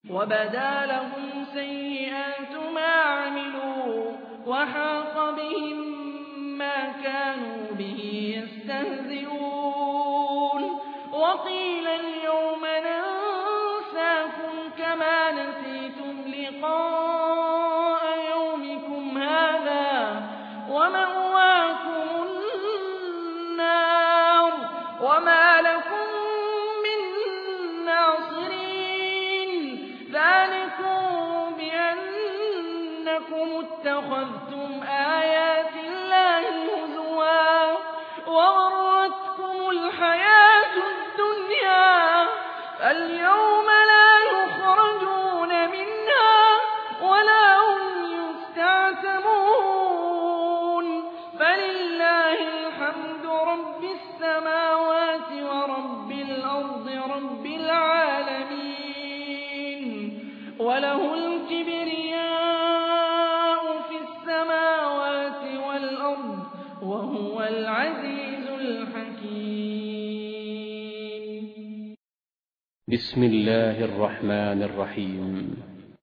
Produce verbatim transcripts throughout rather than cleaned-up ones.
وَبَدَا لَهُمْ سَيِّئَاتُ مَا عَمِلُوا وَحَاقَ بِهِم مَّا كَانُوا بِهِ يَسْتَهْزِئُونَ وَقِيلَ الْيَوْمَ نَنسَاكُمْ كَمَا نَسِيتُمْ لِقَاءَ يَوْمِكُمْ هَٰذَا وَمَأْوَاكُمُ النَّارُ وَمَا لَكُم مِّن نَّاصِرِينَ ذَٰلِكُم بِأَنَّكُمُ اتَّخَذْتُمْ آيَاتِ اللَّهِ هُزُوًا وَغَرَّتْكُمُ الْحَيَاةُ الدُّنْيَا فَالْيَوْمَ لَا يُخْرَجُونَ مِنْهَا وَلَا هُمْ يُسْتَعْتَبُونَ فَلِلَّهِ الْحَمْدُ رَبِّ السَّمَاوَاتِ وَرَبِّ الْأَرْضِ رَبِّ الْعَالَمِينَ وَلَهُ الْكِبْرِيَاءُ فِي السَّمَاوَاتِ وَالْأَرْضِ وَهُوَ الْعَزِيزُ الْحَكِيمُ بسم الله الرحمن الرحيم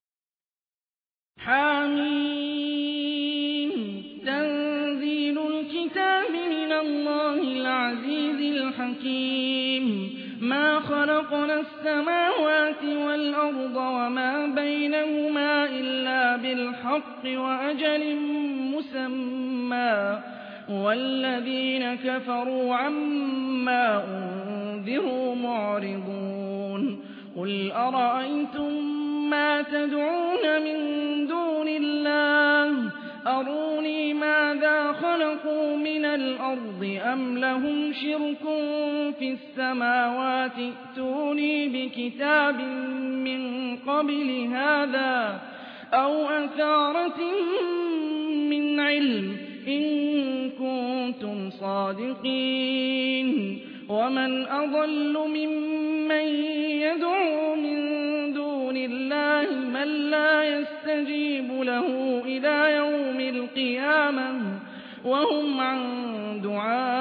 حم تنزيل الكتاب من الله العزيز الحكيم ما خلقنا السماوات والأرض وما بينهما إلا بالحق وأجل مسمى والذين كفروا عما أنذروا معرضون قل أرأيتم ما تدعون من دون الله أروني ماذا خلقوا من الأرض أم لهم شرك في السماوات ائتوني بكتاب من قبل هذا أو أثارة من علم إن كنتم صادقين ومن أضل ممن يدعو من دون الله من لا يستجيب له إلى يوم القيامة وهم عن دعائهم